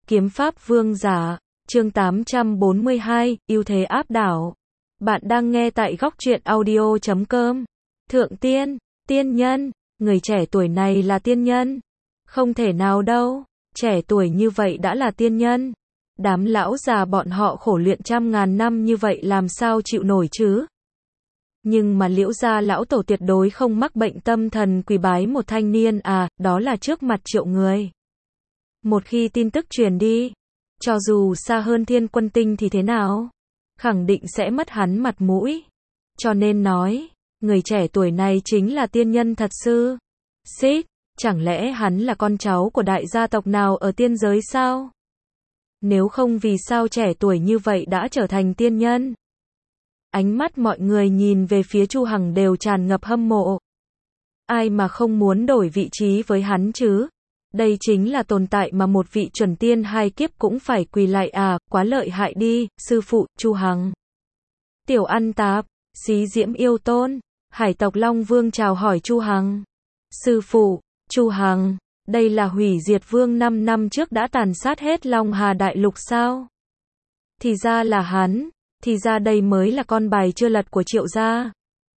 Kiếm pháp vương giả, chương 842, ưu thế áp đảo. Bạn đang nghe tại góc truyện audio.com. Thượng tiên, tiên nhân, người trẻ tuổi này là tiên nhân. Không thể nào đâu, trẻ tuổi như vậy đã là tiên nhân. Đám lão già bọn họ khổ luyện trăm ngàn năm như vậy làm sao chịu nổi chứ? Nhưng mà Liễu gia lão tổ tuyệt đối không mắc bệnh tâm thần quỳ bái một thanh niên à, đó là trước mặt triệu người. Một khi tin tức truyền đi, cho dù xa hơn Thiên Quân Tinh thì thế nào? Khẳng định sẽ mất hắn mặt mũi. Cho nên nói, người trẻ tuổi này chính là tiên nhân thật sự. Xích, chẳng lẽ hắn là con cháu của đại gia tộc nào ở tiên giới sao? Nếu không vì sao trẻ tuổi như vậy đã trở thành tiên nhân? Ánh mắt mọi người nhìn về phía Chu Hằng đều tràn ngập hâm mộ. Ai mà không muốn đổi vị trí với hắn chứ? Đây chính là tồn tại mà một vị chuẩn tiên hai kiếp cũng phải quỳ lại à, quá lợi hại đi, sư phụ, Chu Hằng. Tiểu Ăn Tạp, Xí Diễm Yêu Tôn, Hải tộc Long Vương chào hỏi Chu Hằng. Sư phụ, Chu Hằng, đây là hủy diệt vương 5 năm trước đã tàn sát hết Long Hà Đại Lục sao? Thì ra là hắn, thì ra đây mới là con bài chưa lật của Triệu gia.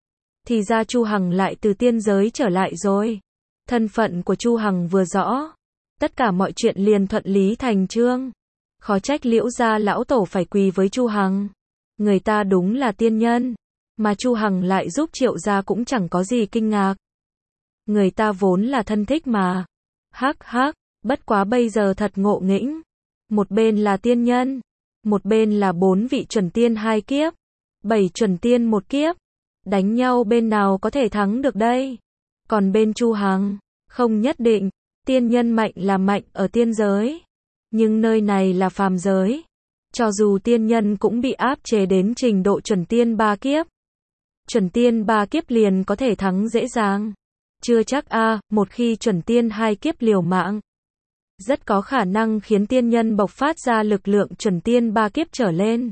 Thì ra Chu Hằng lại từ tiên giới trở lại rồi. Thân phận của Chu Hằng vừa rõ, tất cả mọi chuyện liền thuận lý thành chương. Khó trách Liễu gia lão tổ phải quỳ với Chu Hằng. Người ta đúng là tiên nhân, mà Chu Hằng lại giúp Triệu gia cũng chẳng có gì kinh ngạc. Người ta vốn là thân thích mà. Hắc hắc, bất quá bây giờ thật ngộ nghĩnh. Một bên là tiên nhân, một bên là 4 vị chuẩn tiên 2 kiếp, 7 chuẩn tiên 1 kiếp. Đánh nhau bên nào có thể thắng được đây? Còn bên Chu Hằng, không nhất định, tiên nhân mạnh là mạnh ở tiên giới, nhưng nơi này là phàm giới. Cho dù tiên nhân cũng bị áp chế đến trình độ chuẩn tiên 3 kiếp. Chuẩn tiên 3 kiếp liền có thể thắng dễ dàng. Chưa chắc một khi chuẩn tiên 2 kiếp liều mạng, rất có khả năng khiến tiên nhân bộc phát ra lực lượng chuẩn tiên 3 kiếp trở lên.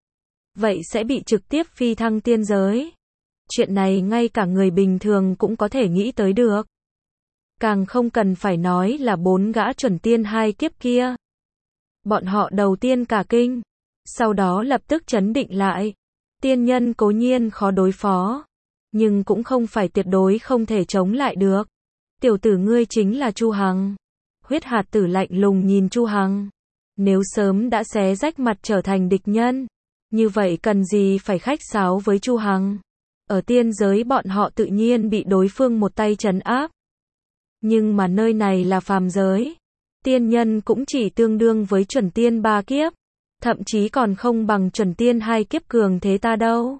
Vậy sẽ bị trực tiếp phi thăng tiên giới. Chuyện này ngay cả người bình thường cũng có thể nghĩ tới được. Càng không cần phải nói là 4 gã chuẩn tiên 2 kiếp kia. Bọn họ đầu tiên cả kinh, sau đó lập tức trấn định lại. Tiên nhân cố nhiên khó đối phó, nhưng cũng không phải tuyệt đối không thể chống lại được. Tiểu tử ngươi chính là Chu Hằng. Huyết hạt tử lạnh lùng nhìn Chu Hằng. Nếu sớm đã xé rách mặt trở thành địch nhân, như vậy cần gì phải khách sáo với Chu Hằng? Ở tiên giới bọn họ tự nhiên bị đối phương một tay trấn áp. Nhưng mà nơi này là phàm giới. Tiên nhân cũng chỉ tương đương với chuẩn tiên 3 kiếp. Thậm chí còn không bằng chuẩn tiên 2 kiếp cường thế ta đâu.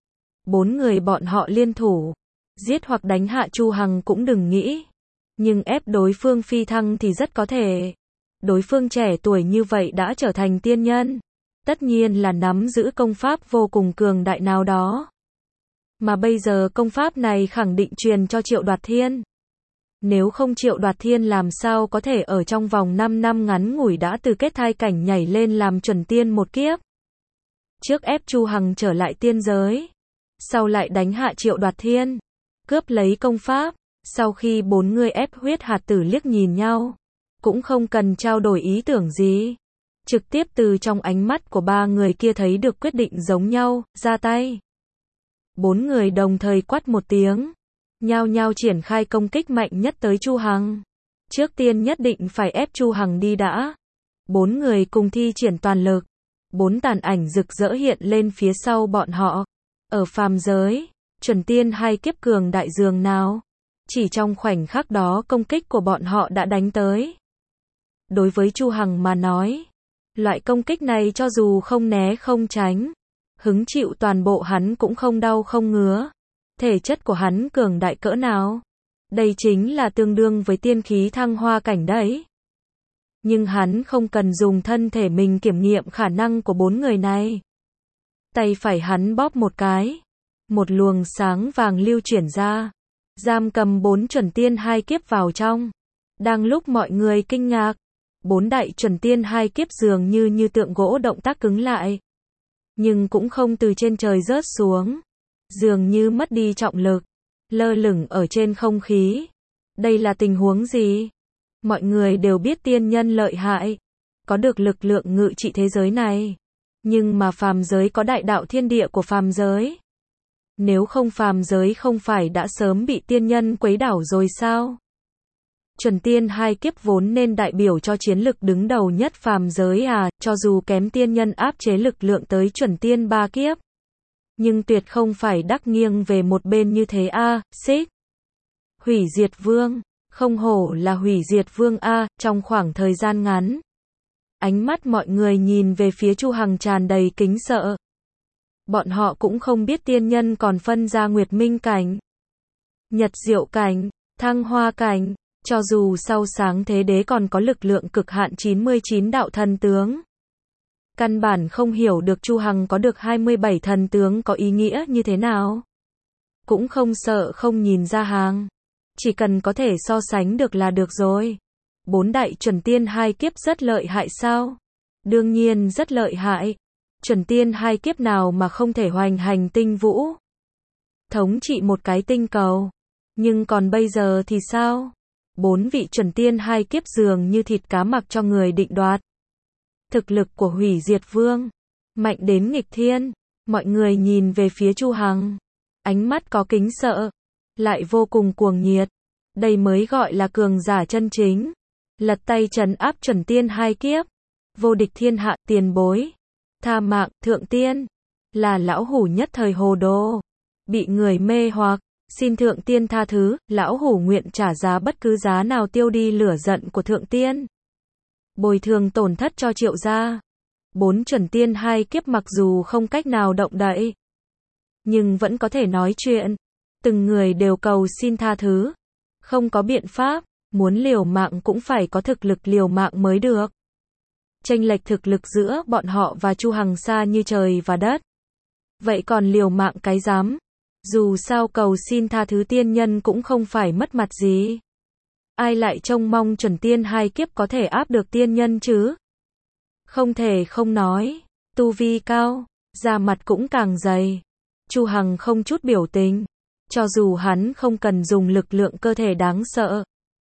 4 người bọn họ liên thủ, giết hoặc đánh hạ Chu Hằng cũng đừng nghĩ. Nhưng ép đối phương phi thăng thì rất có thể. Đối phương trẻ tuổi như vậy đã trở thành tiên nhân. Tất nhiên là nắm giữ công pháp vô cùng cường đại nào đó. Mà bây giờ công pháp này khẳng định truyền cho Triệu Đoạt Thiên. Nếu không Triệu Đoạt Thiên làm sao có thể ở trong vòng 5 năm ngắn ngủi đã từ kết thai cảnh nhảy lên làm chuẩn tiên 1 kiếp. Trước ép Chu Hằng trở lại tiên giới, sau lại đánh hạ Triệu Đoạt Thiên, cướp lấy công pháp. Sau khi 4 người ép huyết hạt tử liếc nhìn nhau, cũng không cần trao đổi ý tưởng gì. Trực tiếp từ trong ánh mắt của 3 người kia thấy được quyết định giống nhau, ra tay. 4 người đồng thời quát một tiếng, nhao nhao triển khai công kích mạnh nhất tới Chu Hằng. Trước tiên nhất định phải ép Chu Hằng đi đã. 4 người cùng thi triển toàn lực. 4 tàn ảnh rực rỡ hiện lên phía sau bọn họ. Ở phàm giới, chuẩn tiên 2 kiếp cường đại dường nào. Chỉ trong khoảnh khắc đó công kích của bọn họ đã đánh tới. Đối với Chu Hằng mà nói, loại công kích này cho dù không né không tránh, hứng chịu toàn bộ hắn cũng không đau không ngứa. Thể chất của hắn cường đại cỡ nào? Đây chính là tương đương với tiên khí thăng hoa cảnh đấy. Nhưng hắn không cần dùng thân thể mình kiểm nghiệm khả năng của 4 người này. Tay phải hắn bóp một cái, một luồng sáng vàng lưu chuyển ra, giam cầm 4 chuẩn tiên 2 kiếp vào trong. Đang lúc mọi người kinh ngạc, 4 đại chuẩn tiên 2 kiếp dường như tượng gỗ động tác cứng lại. Nhưng cũng không từ trên trời rớt xuống. Dường như mất đi trọng lực, lơ lửng ở trên không khí. Đây là tình huống gì? Mọi người đều biết tiên nhân lợi hại. có được lực lượng ngự trị thế giới này. Nhưng mà phàm giới có đại đạo thiên địa của phàm giới. Nếu không phàm giới không phải đã sớm bị tiên nhân quấy đảo rồi sao? Chuẩn tiên 2 kiếp vốn nên đại biểu cho chiến lực đứng đầu nhất phàm giới cho dù kém tiên nhân áp chế lực lượng tới chuẩn tiên 3 kiếp. Nhưng tuyệt không phải đắc nghiêng về một bên như thế xích. Hủy diệt vương, không hổ là hủy diệt vương trong khoảng thời gian ngắn. Ánh mắt mọi người nhìn về phía Chu Hằng tràn đầy kính sợ. Bọn họ cũng không biết tiên nhân còn phân ra Nguyệt Minh cảnh, Nhật Diệu cảnh, Thăng Hoa cảnh, cho dù sau sáng thế đế còn có lực lượng cực hạn 99 đạo thần tướng. Căn bản không hiểu được Chu Hằng có được 27 thần tướng có ý nghĩa như thế nào. Cũng không sợ không nhìn ra hàng. Chỉ cần có thể so sánh được là được rồi. 4 đại chuẩn tiên 2 kiếp rất lợi hại sao? Đương nhiên rất lợi hại. Chuẩn tiên 2 kiếp nào mà không thể hoành hành tinh vũ? Thống trị một cái tinh cầu. Nhưng còn bây giờ thì sao? 4 vị chuẩn tiên 2 kiếp dường như thịt cá mặc cho người định đoạt. Thực lực của hủy diệt vương mạnh đến nghịch thiên. Mọi người nhìn về phía Chu Hằng, ánh mắt có kính sợ, lại vô cùng cuồng nhiệt. Đây mới gọi là cường giả chân chính. Lật tay trấn áp chuẩn tiên 2 kiếp. Vô địch thiên hạ, tiền bối. Tha mạng, thượng tiên. Là lão hủ nhất thời hồ đồ. Bị người mê hoặc. Xin thượng tiên tha thứ, lão hủ nguyện trả giá bất cứ giá nào tiêu đi lửa giận của thượng tiên. Bồi thường tổn thất cho Triệu gia. 4 chuẩn tiên 2 kiếp mặc dù không cách nào động đậy, nhưng vẫn có thể nói chuyện. Từng người đều cầu xin tha thứ. Không có biện pháp, muốn liều mạng cũng phải có thực lực liều mạng mới được. Chênh lệch thực lực giữa bọn họ và Chu Hằng xa như trời và đất. Vậy còn liều mạng cái dám? Dù sao cầu xin tha thứ tiên nhân cũng không phải mất mặt gì. Ai lại trông mong chuẩn tiên 2 kiếp có thể áp được tiên nhân chứ? Không thể không nói, tu vi cao, da mặt cũng càng dày. Chu Hằng không chút biểu tình, cho dù hắn không cần dùng lực lượng cơ thể đáng sợ,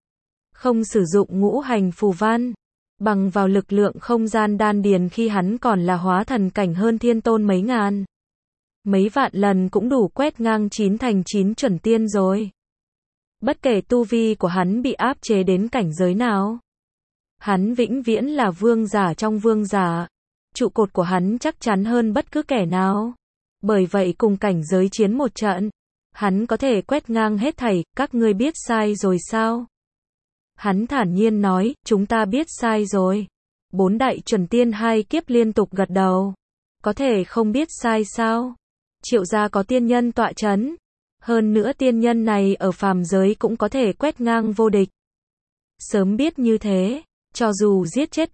không sử dụng ngũ hành phù văn, bằng vào lực lượng không gian đan điền khi hắn còn là hóa thần cảnh hơn thiên tôn mấy ngàn, mấy vạn lần cũng đủ quét ngang 9 thành 9 chuẩn tiên rồi. Bất kể tu vi của hắn bị áp chế đến cảnh giới nào, hắn vĩnh viễn là vương giả trong vương giả. Trụ cột của hắn chắc chắn hơn bất cứ kẻ nào. Bởi vậy cùng cảnh giới chiến một trận, hắn có thể quét ngang hết thảy. Các ngươi biết sai rồi sao? Hắn thản nhiên nói, chúng ta biết sai rồi. 4 đại chuẩn tiên 2 kiếp liên tục gật đầu. Có thể không biết sai sao? Triệu gia có tiên nhân tọa chấn. Hơn nữa tiên nhân này ở phàm giới cũng có thể quét ngang vô địch. Sớm biết như thế, cho dù giết chết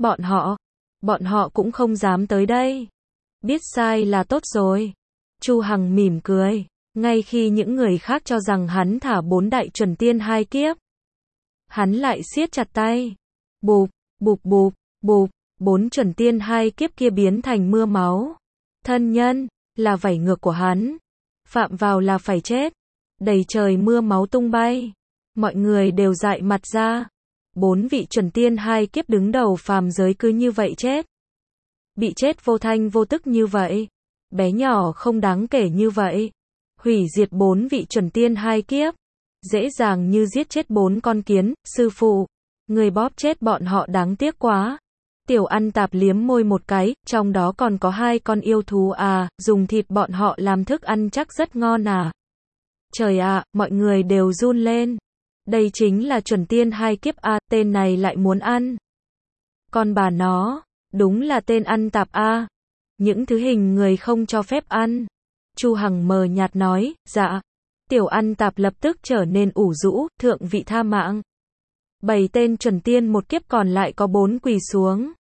bọn họ cũng không dám tới đây. Biết sai là tốt rồi. Chu Hằng mỉm cười, ngay khi những người khác cho rằng hắn thả 4 đại chuẩn tiên 2 kiếp, hắn lại siết chặt tay. Bụp, bụp bụp, bụp, 4 chuẩn tiên 2 kiếp kia biến thành mưa máu. Thân nhân, là vảy ngược của hắn. Phạm vào là phải chết. Đầy trời mưa máu tung bay. Mọi người đều dại mặt ra. 4 vị chuẩn tiên 2 kiếp đứng đầu phàm giới cứ như vậy chết. Bị chết vô thanh vô tức như vậy. Bé nhỏ không đáng kể như vậy. Hủy diệt 4 vị chuẩn tiên 2 kiếp. Dễ dàng như giết chết 4 con kiến. Sư phụ, người bóp chết bọn họ đáng tiếc quá. Tiểu Ăn Tạp liếm môi một cái, trong đó còn có 2 con yêu thú dùng thịt bọn họ làm thức ăn chắc rất ngon Trời ạ, mọi người đều run lên. Đây chính là chuẩn tiên 2 kiếp tên này lại muốn ăn. Con bà nó, đúng là tên ăn tạp những thứ hình người không cho phép ăn. Chu Hằng mờ nhạt nói, dạ. Tiểu Ăn Tạp lập tức trở nên ủ rũ, thượng vị tha mạng. 7 tên chuẩn tiên một kiếp còn lại có 4 quỳ xuống.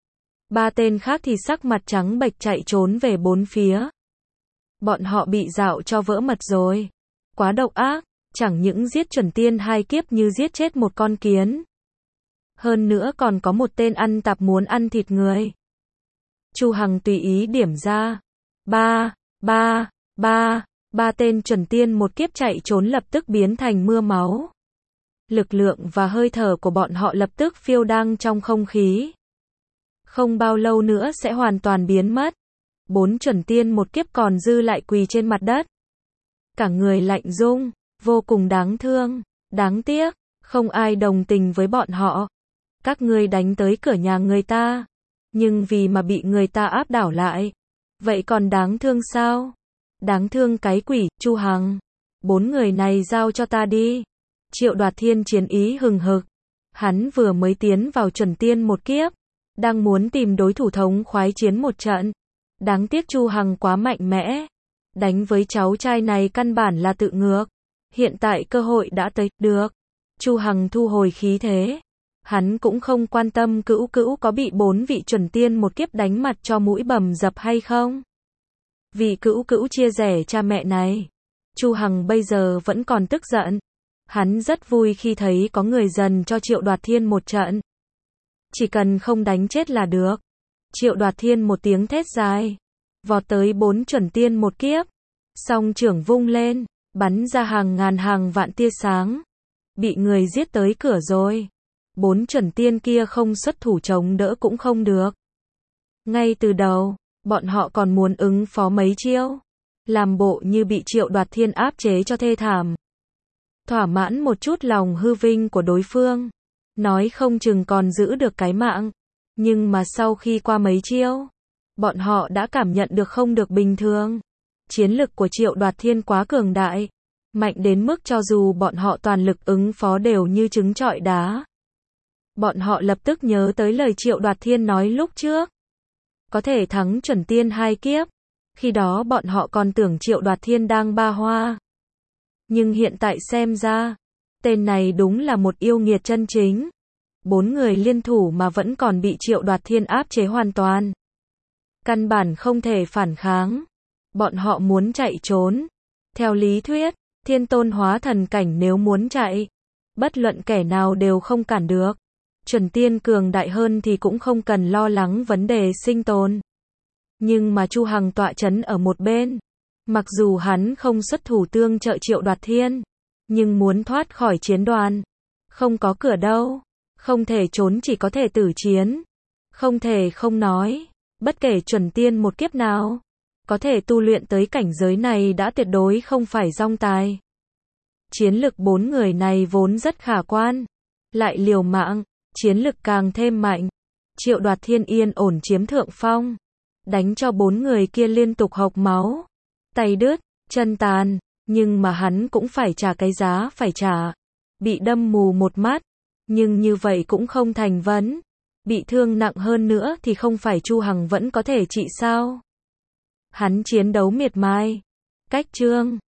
3 tên khác thì sắc mặt trắng bệch chạy trốn về 4 phía. Bọn họ bị dạo cho vỡ mật rồi. Quá độc ác, chẳng những giết chuẩn tiên 2 kiếp như giết chết một con kiến. Hơn nữa còn có một tên ăn tạp muốn ăn thịt người. Chu Hằng tùy ý điểm ra. 3 tên chuẩn tiên một kiếp chạy trốn lập tức biến thành mưa máu. Lực lượng và hơi thở của bọn họ lập tức phiêu đang trong không khí. không bao lâu nữa sẽ hoàn toàn biến mất. 4 chuẩn tiên một kiếp còn dư lại quỳ trên mặt đất. Cả người lạnh rung, vô cùng đáng thương, đáng tiếc, không ai đồng tình với bọn họ. Các ngươi đánh tới cửa nhà người ta, nhưng vì mà bị người ta áp đảo lại. Vậy còn đáng thương sao? Đáng thương cái quỷ, Chu Hằng. 4 người này giao cho ta đi. Triệu Đoạt Thiên chiến ý hừng hực. Hắn vừa mới tiến vào chuẩn tiên một kiếp, đang muốn tìm đối thủ thống khoái chiến một trận. Đáng tiếc Chu Hằng quá mạnh mẽ. Đánh với cháu trai này căn bản là tự ngược. Hiện tại cơ hội đã tới, được. Chu Hằng thu hồi khí thế. Hắn cũng không quan tâm Cữu Cữu có bị 4 vị chuẩn tiên một kiếp đánh mặt cho mũi bầm dập hay không. Vì Cữu Cữu chia rẽ cha mẹ này, Chu Hằng bây giờ vẫn còn tức giận. Hắn rất vui khi thấy có người dần cho Triệu Đoạt Thiên một trận. Chỉ cần không đánh chết là được. Triệu Đoạt Thiên một tiếng thét dài, vọt tới 4 chuẩn tiên một kiếp. Song trưởng vung lên, bắn ra hàng ngàn hàng vạn tia sáng. Bị người giết tới cửa rồi. 4 chuẩn tiên kia không xuất thủ chống đỡ cũng không được. Ngay từ đầu, bọn họ còn muốn ứng phó mấy chiêu, làm bộ như bị Triệu Đoạt Thiên áp chế cho thê thảm. Thỏa mãn một chút lòng hư vinh của đối phương, nói không chừng còn giữ được cái mạng. Nhưng mà sau khi qua mấy chiêu, bọn họ đã cảm nhận được không được bình thường. Chiến lực của Triệu Đoạt Thiên quá cường đại, mạnh đến mức cho dù bọn họ toàn lực ứng phó đều như trứng trọi đá. Bọn họ lập tức nhớ tới lời Triệu Đoạt Thiên nói lúc trước. Có thể thắng chuẩn tiên 2 kiếp. Khi đó bọn họ còn tưởng Triệu Đoạt Thiên đang ba hoa. Nhưng hiện tại xem ra, tên này đúng là một yêu nghiệt chân chính. 4 người liên thủ mà vẫn còn bị Triệu Đoạt Thiên áp chế hoàn toàn. Căn bản không thể phản kháng. Bọn họ muốn chạy trốn. Theo lý thuyết, Thiên Tôn hóa thần cảnh nếu muốn chạy, bất luận kẻ nào đều không cản được. Chuẩn tiên cường đại hơn thì cũng không cần lo lắng vấn đề sinh tồn. Nhưng mà Chu Hằng tọa chấn ở một bên. Mặc dù hắn không xuất thủ tương trợ Triệu Đoạt Thiên, nhưng muốn thoát khỏi chiến đoàn, không có cửa đâu. Không thể trốn, chỉ có thể tử chiến. Không thể không nói, bất kể chuẩn tiên một kiếp nào, có thể tu luyện tới cảnh giới này đã tuyệt đối không phải dong tài. Chiến lực 4 người này vốn rất khả quan, lại liều mạng, chiến lực càng thêm mạnh. Triệu Đoạt Thiên yên ổn chiếm thượng phong, đánh cho 4 người kia liên tục hộc máu, tay đứt, chân tàn, nhưng mà hắn cũng phải trả cái giá phải trả. Bị đâm mù một mắt, nhưng như vậy cũng không thành vấn. Bị thương nặng hơn nữa thì không phải Chu Hằng vẫn có thể trị sao? Hắn chiến đấu miệt mài. Cách chương